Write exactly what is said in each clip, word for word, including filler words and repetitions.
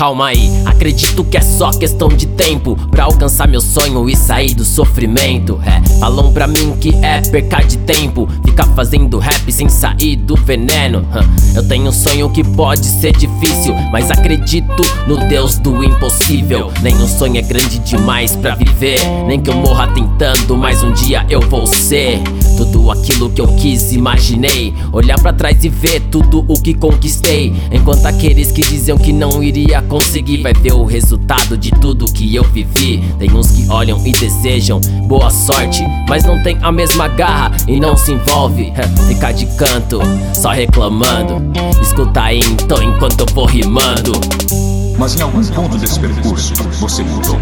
calma aí, acredito que é só questão de tempo pra alcançar meu sonho e sair do sofrimento. É, falam pra mim que é perca de tempo ficar fazendo rap sem sair do veneno. Eu tenho um sonho que pode ser difícil, mas acredito no Deus do impossível. Nenhum sonho é grande demais pra viver, nem que eu morra tentando, mas um dia eu vou ser tudo aquilo que eu quis, imaginei. Olhar pra trás e ver tudo o que conquistei, enquanto aqueles que diziam que não iria conseguir vai ver o resultado de tudo que eu vivi. Tem uns que olham e desejam boa sorte, mas não tem a mesma garra e não se envolve. Fica de canto, só reclamando. Escuta aí então enquanto eu vou rimando. Mas em algum ponto desse percurso você mudou.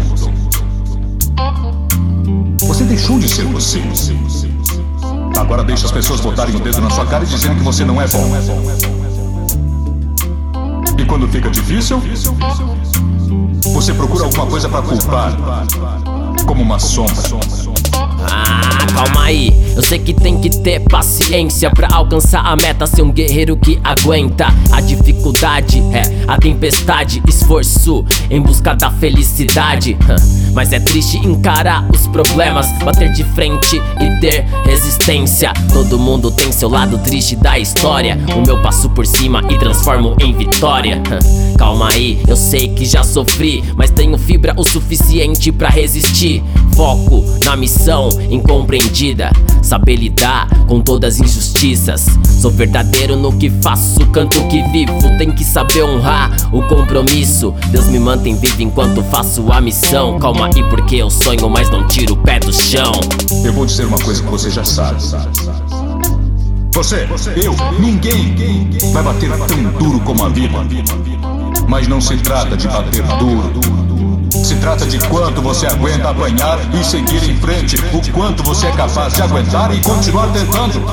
Você deixou de ser você. Agora deixa as pessoas botarem o dedo na sua cara e dizendo que você não é bom. E quando fica difícil, você procura alguma coisa pra culpar, como uma sombra. Ah, calma aí, eu sei que tem que ter paciência pra alcançar a meta, ser um guerreiro que aguenta a dificuldade, é a tempestade, esforço em busca da felicidade. Mas é triste encarar os problemas, bater de frente e ter resistência. Todo mundo tem seu lado triste da história, o meu passo por cima e transformo em vitória. Calma aí, eu sei que já sofri, mas tenho fibra o suficiente pra resistir. Foco na missão incompreendida, saber lidar com todas as injustiças. Sou verdadeiro no que faço, canto o que vivo. Tem que saber honrar o compromisso. Deus me mantém vivo enquanto faço a missão. Calma aí porque eu sonho, mas não tiro o pé do chão. Eu vou dizer uma coisa que você já sabe. Você, eu, ninguém vai bater tão duro como a vida. Mas não se trata de bater duro, se trata de quanto você aguenta apanhar e seguir em frente, o quanto você é capaz de aguentar e continuar tentando.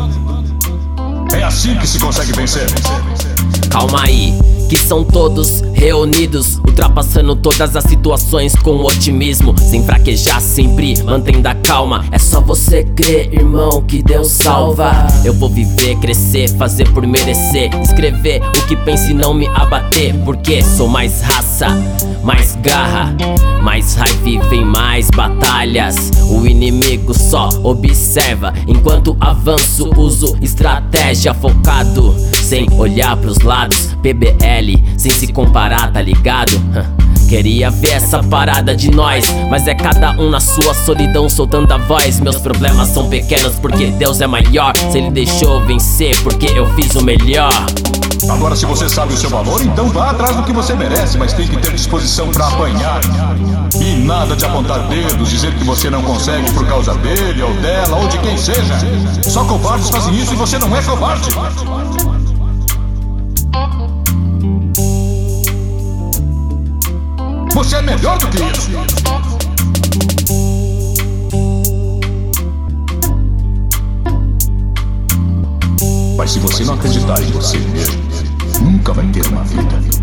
É assim que se consegue vencer. Calma aí, que são todos reunidos, ultrapassando todas as situações com otimismo, sem fraquejar, sempre mantendo a calma. É só você crer, irmão, que Deus salva. Eu vou viver, crescer, fazer por merecer, escrever o que penso e não me abater, porque sou mais raça, mais garra, mais raiva e vem mais batalhas. O inimigo só observa, enquanto avanço uso estratégia, focado, sem olhar pros lados, P B L, sem se comparar, tá ligado? Queria ver essa parada de nós, mas é cada um na sua solidão soltando a voz. Meus problemas são pequenos porque Deus é maior. Se Ele deixou eu vencer porque eu fiz o melhor. Agora se você sabe o seu valor, então vá atrás do que você merece, mas tem que ter disposição pra apanhar. E nada de apontar dedos, dizer que você não consegue por causa dele ou dela ou de quem seja. Só covardes fazem isso e você não é covarde. Você é melhor do que isso. Mas se você não acreditar em você mesmo, nunca vai ter uma vida.